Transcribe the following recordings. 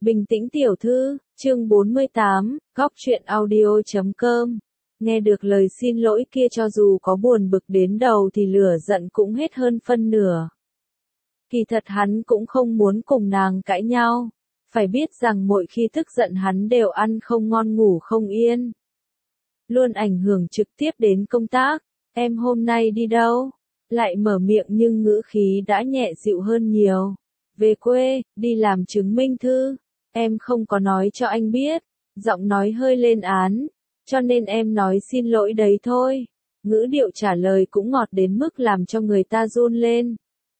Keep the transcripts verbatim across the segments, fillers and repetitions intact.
Bình tĩnh tiểu thư, chương bốn mươi tám, góc truyện audio chấm com. Nghe được lời xin lỗi kia cho dù có buồn bực đến đầu thì lửa giận cũng hết hơn phân nửa. Kỳ thật hắn cũng không muốn cùng nàng cãi nhau. Phải biết rằng mỗi khi tức giận hắn đều ăn không ngon ngủ không yên. Luôn ảnh hưởng trực tiếp đến công tác. Em hôm nay đi đâu? Lại mở miệng nhưng ngữ khí đã nhẹ dịu hơn nhiều. Về quê, đi làm chứng minh thư. Em không có nói cho anh biết. Giọng nói hơi lên án. Cho nên em nói xin lỗi đấy thôi. Ngữ điệu trả lời cũng ngọt đến mức làm cho người ta run lên.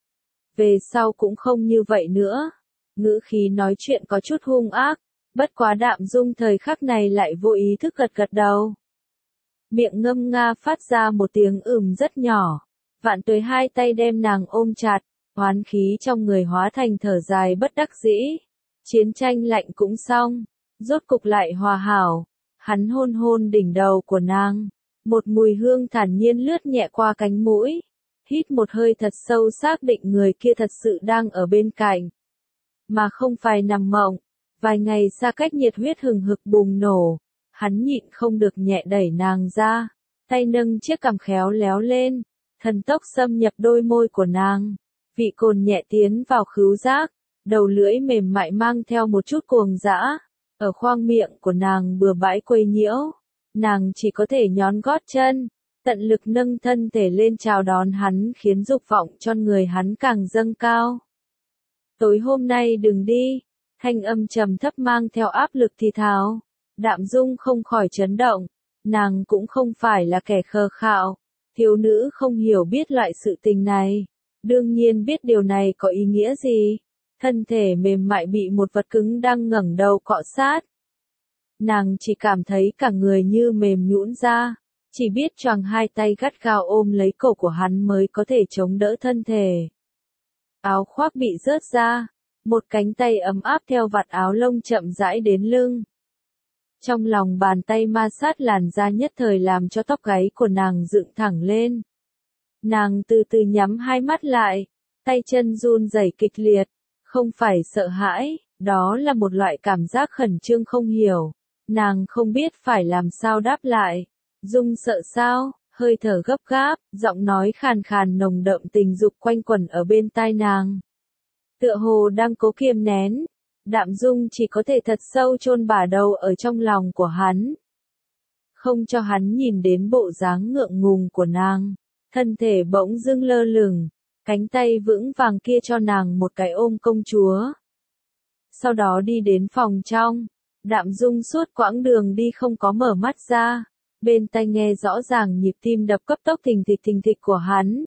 Về sau cũng không như vậy nữa. Ngữ khí nói chuyện có chút hung ác. Bất quá Đạm Dung thời khắc này lại vô ý thức gật gật đầu. Miệng ngâm nga phát ra một tiếng ừm rất nhỏ. Vạn Tuế hai tay đem nàng ôm chặt. Hoán khí trong người hóa thành thở dài bất đắc dĩ. Chiến tranh lạnh cũng xong. Rốt cục lại hòa hảo. Hắn hôn hôn đỉnh đầu của nàng. Một mùi hương thản nhiên lướt nhẹ qua cánh mũi. Hít một hơi thật sâu xác định người kia thật sự đang ở bên cạnh. Mà không phải nằm mộng. Vài ngày xa cách nhiệt huyết hừng hực bùng nổ. Hắn nhịn không được nhẹ đẩy nàng ra. Tay nâng chiếc cằm khéo léo lên. Thần tốc xâm nhập đôi môi của nàng. Vị cồn nhẹ tiến vào khứu giác. Đầu lưỡi mềm mại mang theo một chút cuồng dã. Ở khoang miệng của nàng bừa bãi quấy nhiễu. Nàng chỉ có thể nhón gót chân. Tận lực nâng thân thể lên chào đón hắn khiến dục vọng cho người hắn càng dâng cao. Tối hôm nay đừng đi. Thanh âm trầm thấp mang theo áp lực thì thào. Đạm Dung không khỏi chấn động. Nàng cũng không phải là kẻ khờ khạo. Thiếu nữ không hiểu biết loại sự tình này. Đương nhiên biết điều này có ý nghĩa gì. Thân thể mềm mại bị một vật cứng đang ngẩng đầu cọ sát. Nàng chỉ cảm thấy cả người như mềm nhũn ra. Chỉ biết choàng hai tay gắt gao ôm lấy cổ của hắn mới có thể chống đỡ thân thể. Áo khoác bị rớt ra. Một cánh tay ấm áp theo vạt áo lông chậm rãi đến lưng. Trong lòng bàn tay ma sát làn da nhất thời làm cho tóc gáy của nàng dựng thẳng lên. Nàng từ từ nhắm hai mắt lại. Tay chân run rẩy kịch liệt. Không phải sợ hãi, đó là một loại cảm giác khẩn trương không hiểu. Nàng không biết phải làm sao đáp lại. Dung sợ sao, hơi thở gấp gáp, giọng nói khàn khàn nồng đậm tình dục quanh quẩn ở bên tai nàng. Tựa hồ đang cố kiềm nén. Đạm Dung chỉ có thể thật sâu chôn bả đầu ở trong lòng của hắn. Không cho hắn nhìn đến bộ dáng ngượng ngùng của nàng. Thân thể bỗng dưng lơ lửng. Cánh tay vững vàng kia cho nàng một cái ôm công chúa. Sau đó đi đến phòng trong. Đạm Dung suốt quãng đường đi không có mở mắt ra. Bên tai nghe rõ ràng nhịp tim đập cấp tốc thình thịch thình thịch của hắn.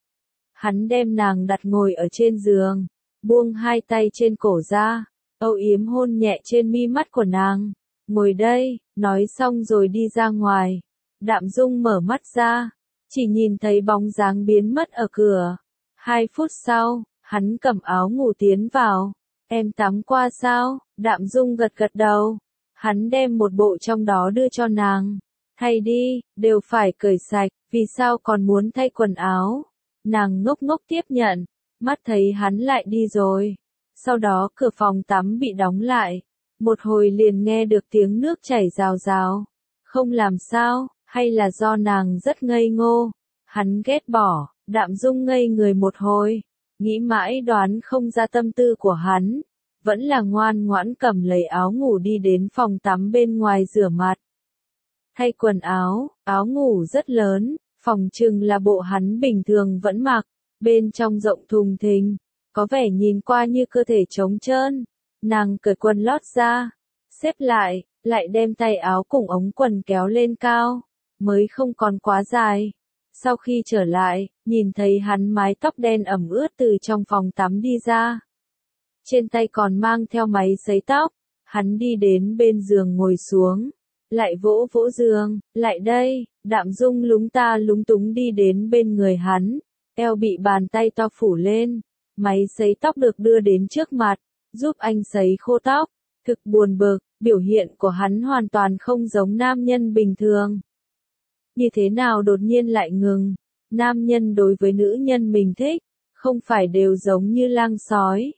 Hắn đem nàng đặt ngồi ở trên giường. Buông hai tay trên cổ ra. Âu yếm hôn nhẹ trên mi mắt của nàng. Ngồi đây, nói xong rồi đi ra ngoài. Đạm Dung mở mắt ra. Chỉ nhìn thấy bóng dáng biến mất ở cửa. Hai phút sau, hắn cầm áo ngủ tiến vào. Em tắm qua sao? Đạm Dung gật gật đầu. Hắn đem một bộ trong đó đưa cho nàng. Thay đi, đều phải cởi sạch, vì sao còn muốn thay quần áo? Nàng ngốc ngốc tiếp nhận, mắt thấy hắn lại đi rồi. Sau đó cửa phòng tắm bị đóng lại. Một hồi liền nghe được tiếng nước chảy rào rào. Không làm sao, hay là do nàng rất ngây ngô. Hắn ghét bỏ. Đạm Dung ngây người một hồi, nghĩ mãi đoán không ra tâm tư của hắn, vẫn là ngoan ngoãn cầm lấy áo ngủ đi đến phòng tắm bên ngoài rửa mặt. Thay quần áo, áo ngủ rất lớn, phòng trừng là bộ hắn bình thường vẫn mặc, bên trong rộng thùng thình, có vẻ nhìn qua như cơ thể trống trơn. Nàng cởi quần lót ra, xếp lại, lại đem tay áo cùng ống quần kéo lên cao, mới không còn quá dài. Sau khi trở lại, nhìn thấy hắn mái tóc đen ẩm ướt từ trong phòng tắm đi ra. Trên tay còn mang theo máy sấy tóc. Hắn đi đến bên giường ngồi xuống. Lại vỗ vỗ giường, lại đây. Đạm Dung lúng ta lúng túng đi đến bên người hắn. Eo bị bàn tay to phủ lên. Máy sấy tóc được đưa đến trước mặt, giúp anh sấy khô tóc. Thực buồn bực, biểu hiện của hắn hoàn toàn không giống nam nhân bình thường. Như thế nào đột nhiên lại ngừng? Nam nhân đối với nữ nhân mình thích, không phải đều giống như lang sói.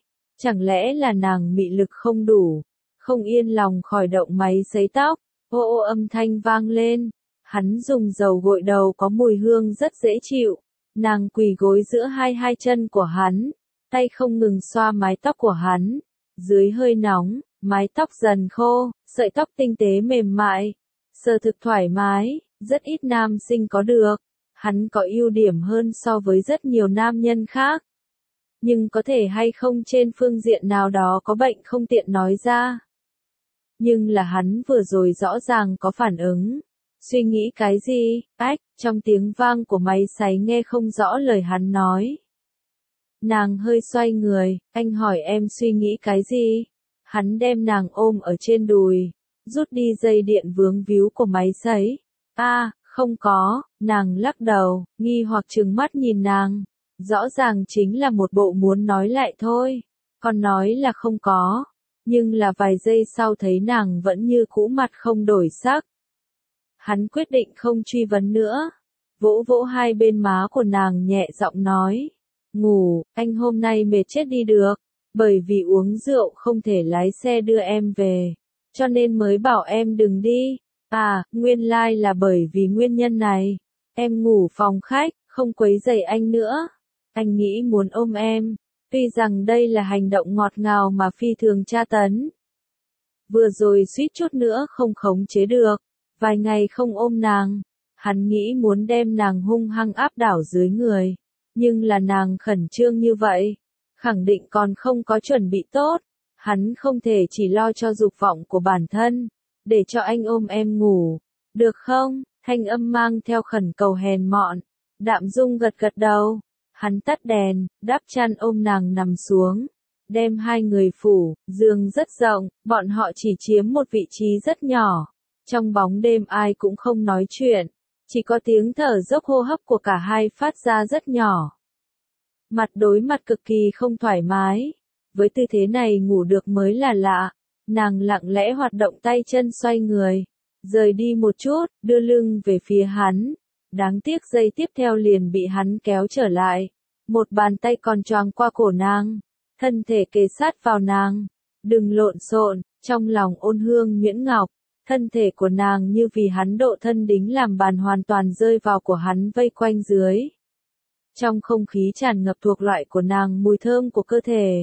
Chẳng lẽ là nàng mị lực không đủ, không yên lòng khỏi động máy sấy tóc, ô ô âm thanh vang lên. Hắn dùng dầu gội đầu có mùi hương rất dễ chịu, nàng quỳ gối giữa hai hai chân của hắn, tay không ngừng xoa mái tóc của hắn, dưới hơi nóng, mái tóc dần khô, sợi tóc tinh tế mềm mại, sờ thực thoải mái, rất ít nam sinh có được. Hắn có ưu điểm hơn so với rất nhiều nam nhân khác. Nhưng có thể hay không trên phương diện nào đó có bệnh không tiện nói ra. Nhưng là hắn vừa rồi rõ ràng có phản ứng. Suy nghĩ cái gì? Ách, trong tiếng vang của máy sấy nghe không rõ lời hắn nói. Nàng hơi xoay người, anh hỏi em suy nghĩ cái gì? Hắn đem nàng ôm ở trên đùi, rút đi dây điện vướng víu của máy sấy. A, à, không có, nàng lắc đầu, nghi hoặc trừng mắt nhìn nàng. Rõ ràng chính là một bộ muốn nói lại thôi. Còn nói là không có. Nhưng là vài giây sau thấy nàng vẫn như cũ mặt không đổi sắc. Hắn quyết định không truy vấn nữa. Vỗ vỗ hai bên má của nàng nhẹ giọng nói. Ngủ, anh hôm nay mệt chết đi được. Bởi vì uống rượu không thể lái xe đưa em về. Cho nên mới bảo em đừng đi. À, nguyên lai là bởi vì nguyên nhân này. Em ngủ phòng khách, không quấy rầy anh nữa. Anh nghĩ muốn ôm em. Tuy rằng đây là hành động ngọt ngào mà phi thường tra tấn. Vừa rồi suýt chút nữa không khống chế được. Vài ngày không ôm nàng. Hắn nghĩ muốn đem nàng hung hăng áp đảo dưới người. Nhưng là nàng khẩn trương như vậy. Khẳng định còn không có chuẩn bị tốt. Hắn không thể chỉ lo cho dục vọng của bản thân. Để cho anh ôm em ngủ. Được không? Thanh âm mang theo khẩn cầu hèn mọn. Đạm Dung gật gật đầu. Hắn tắt đèn, đắp chăn ôm nàng nằm xuống. Đem hai người phủ, giường rất rộng, bọn họ chỉ chiếm một vị trí rất nhỏ. Trong bóng đêm ai cũng không nói chuyện. Chỉ có tiếng thở dốc hô hấp của cả hai phát ra rất nhỏ. Mặt đối mặt cực kỳ không thoải mái. Với tư thế này ngủ được mới là lạ. Nàng lặng lẽ hoạt động tay chân xoay người. Rời đi một chút, đưa lưng về phía hắn. Đáng tiếc giây tiếp theo liền bị hắn kéo trở lại. Một bàn tay còn choàng qua cổ nàng. Thân thể kề sát vào nàng. Đừng lộn xộn, trong lòng ôn hương nhuyễn ngọc. Thân thể của nàng như vì hắn độ thân đính làm bàn hoàn toàn rơi vào của hắn vây quanh dưới. Trong không khí tràn ngập thuộc loại của nàng mùi thơm của cơ thể.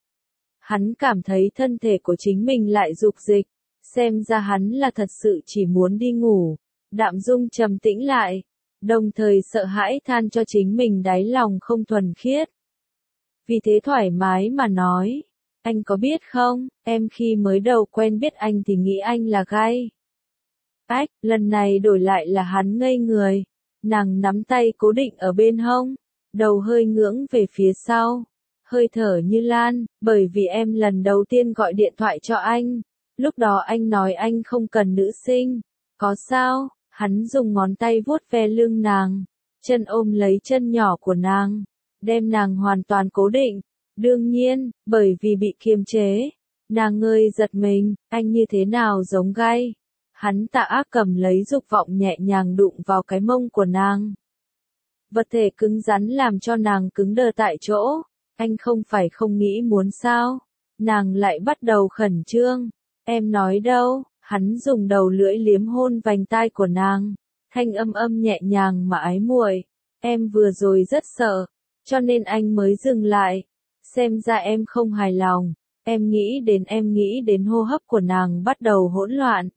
Hắn cảm thấy thân thể của chính mình lại dục dịch. Xem ra hắn là thật sự chỉ muốn đi ngủ. Đạm Dung trầm tĩnh lại. Đồng thời sợ hãi than cho chính mình đáy lòng không thuần khiết. Vì thế thoải mái mà nói. Anh có biết không, em khi mới đầu quen biết anh thì nghĩ anh là gay. Ách, lần này đổi lại là hắn ngây người. Nàng nắm tay cố định ở bên hông. Đầu hơi ngưỡng về phía sau. Hơi thở như lan, bởi vì em lần đầu tiên gọi điện thoại cho anh. Lúc đó anh nói anh không cần nữ sinh. Có sao? Hắn dùng ngón tay vuốt ve lưng nàng. Chân ôm lấy chân nhỏ của nàng. Đem nàng hoàn toàn cố định. Đương nhiên, bởi vì bị kiềm chế. Nàng ngơi giật mình, anh như thế nào giống gay. Hắn tà ác cầm lấy dục vọng nhẹ nhàng đụng vào cái mông của nàng. Vật thể cứng rắn làm cho nàng cứng đờ tại chỗ. Anh không phải không nghĩ muốn sao. Nàng lại bắt đầu khẩn trương. Em nói đâu, hắn dùng đầu lưỡi liếm hôn vành tai của nàng. Thanh âm âm nhẹ nhàng mà ái muội. Em vừa rồi rất sợ, cho nên anh mới dừng lại. Xem ra em không hài lòng. Em nghĩ đến em nghĩ đến hô hấp của nàng bắt đầu hỗn loạn.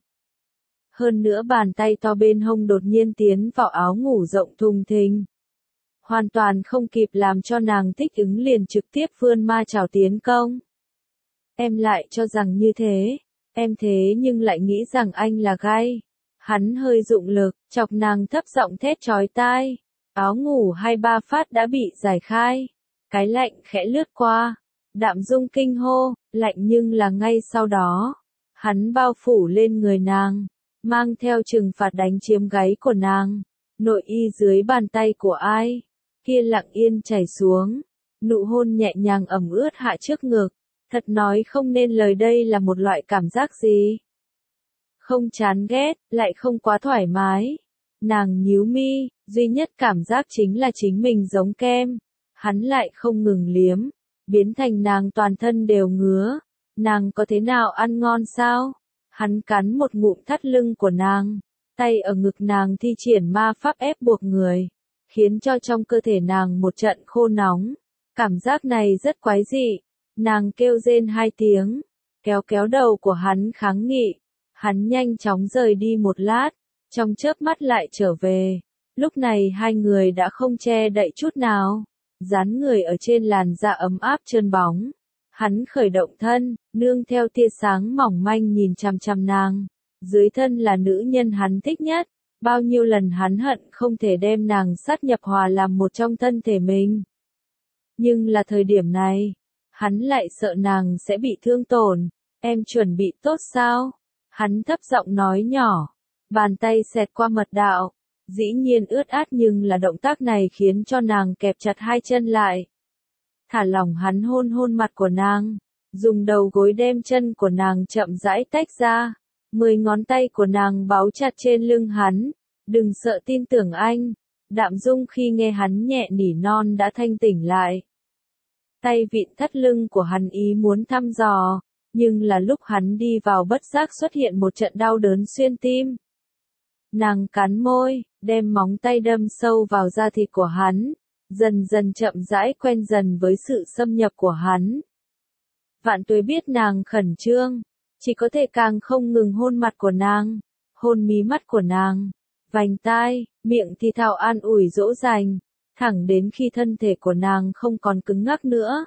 Hơn nữa bàn tay to bên hông đột nhiên tiến vào áo ngủ rộng thùng thình. Hoàn toàn không kịp làm cho nàng thích ứng liền trực tiếp vươn ma chảo tiến công. Em lại cho rằng như thế. Em thế nhưng lại nghĩ rằng anh là gay. Hắn hơi dụng lực, chọc nàng thấp giọng thét chói tai. Áo ngủ hai ba phát đã bị giải khai. Cái lạnh khẽ lướt qua. Đạm Dung kinh hô, lạnh nhưng là ngay sau đó. Hắn bao phủ lên người nàng. Mang theo trừng phạt đánh chiếm gáy của nàng. Nội y dưới bàn tay của ai. Kia lặng yên chảy xuống. Nụ hôn nhẹ nhàng ẩm ướt hạ trước ngực. Thật nói không nên lời đây là một loại cảm giác gì. Không chán ghét, lại không quá thoải mái. Nàng nhíu mi, duy nhất cảm giác chính là chính mình giống kem. Hắn lại không ngừng liếm. biến thành nàng toàn thân đều ngứa. Nàng có thế nào ăn ngon sao? Hắn cắn một ngụm thắt lưng của nàng, tay ở ngực nàng thi triển ma pháp ép buộc người, khiến cho trong cơ thể nàng một trận khô nóng. Cảm giác này rất quái dị. Nàng kêu rên hai tiếng, kéo kéo đầu của hắn kháng nghị. Hắn nhanh chóng rời đi một lát, trong chớp mắt lại trở về. Lúc này hai người đã không che đậy chút nào, dán người ở trên làn da ấm áp trơn bóng. Hắn khởi động thân, nương theo tia sáng mỏng manh nhìn chằm chằm nàng. Dưới thân là nữ nhân hắn thích nhất, bao nhiêu lần hắn hận không thể đem nàng sát nhập hòa làm một trong thân thể mình. Nhưng là thời điểm này, hắn lại sợ nàng sẽ bị thương tổn. Em chuẩn bị tốt sao? Hắn thấp giọng nói nhỏ, bàn tay xẹt qua mật đạo. Dĩ nhiên ướt át nhưng là động tác này khiến cho nàng kẹp chặt hai chân lại. Thả lỏng hắn hôn hôn mặt của nàng, dùng đầu gối đem chân của nàng chậm rãi tách ra. Mười ngón tay của nàng báu chặt trên lưng hắn. Đừng sợ, tin tưởng anh. Đạm Dung khi nghe hắn nhẹ nỉ non đã thanh tỉnh lại. Tay vịn thắt lưng của hắn ý muốn thăm dò, nhưng là lúc hắn đi vào bất giác xuất hiện một trận đau đớn xuyên tim. Nàng cắn môi, đem móng tay đâm sâu vào da thịt của hắn, dần dần chậm rãi quen dần với sự xâm nhập của hắn. Vạn Tuế biết nàng khẩn trương, chỉ có thể càng không ngừng hôn mặt của nàng, hôn mí mắt của nàng, vành tai, miệng thì thào an ủi dỗ dành, thẳng đến khi thân thể của nàng không còn cứng ngắc nữa.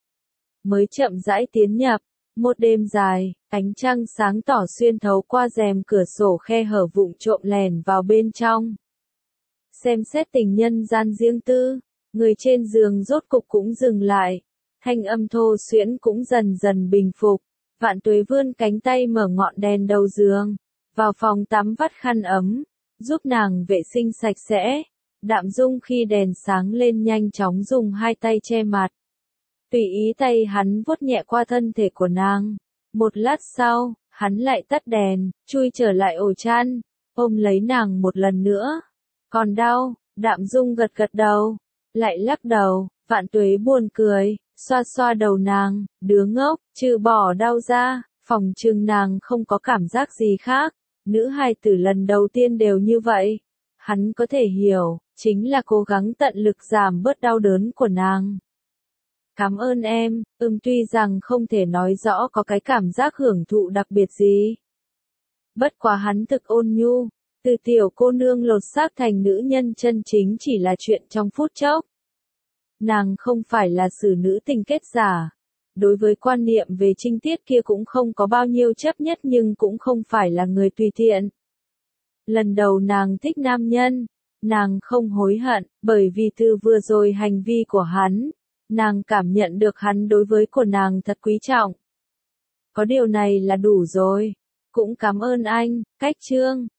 Mới chậm rãi tiến nhập. Một đêm dài, ánh trăng sáng tỏ xuyên thấu qua rèm cửa sổ khe hở vụng trộm lèn vào bên trong. Xem xét tình nhân gian riêng tư, người trên giường rốt cục cũng dừng lại. Thanh âm thô xuyễn cũng dần dần bình phục. Vạn Tuế vươn cánh tay mở ngọn đèn đầu giường, vào phòng tắm vắt khăn ấm, giúp nàng vệ sinh sạch sẽ. Đạm Dung khi đèn sáng lên nhanh chóng dùng hai tay che mặt. Tùy ý tay hắn vuốt nhẹ qua thân thể của nàng. Một lát sau, hắn lại tắt đèn, chui trở lại ổ chăn, ôm lấy nàng một lần nữa. Còn đau? Đạm Dung gật gật đầu, lại lắc đầu. Vạn Tuế buồn cười, xoa xoa đầu nàng, đứa ngốc, trừ bỏ đau ra, phòng trừng nàng không có cảm giác gì khác. Nữ hài tử lần đầu tiên đều như vậy. Hắn có thể hiểu, chính là cố gắng tận lực giảm bớt đau đớn của nàng. Cảm ơn em, ừm tuy rằng không thể nói rõ có cái cảm giác hưởng thụ đặc biệt gì. Bất quá hắn thực ôn nhu, từ tiểu cô nương lột xác thành nữ nhân chân chính chỉ là chuyện trong phút chốc. Nàng không phải là xử nữ tình kết giả. Đối với quan niệm về trinh tiết kia cũng không có bao nhiêu chấp nhất nhưng cũng không phải là người tùy tiện. Lần đầu nàng thích nam nhân, nàng không hối hận, bởi vì từ vừa rồi hành vi của hắn. Nàng cảm nhận được hắn đối với của nàng thật quý trọng. Có điều này là đủ rồi. Cũng cảm ơn anh, cách chương.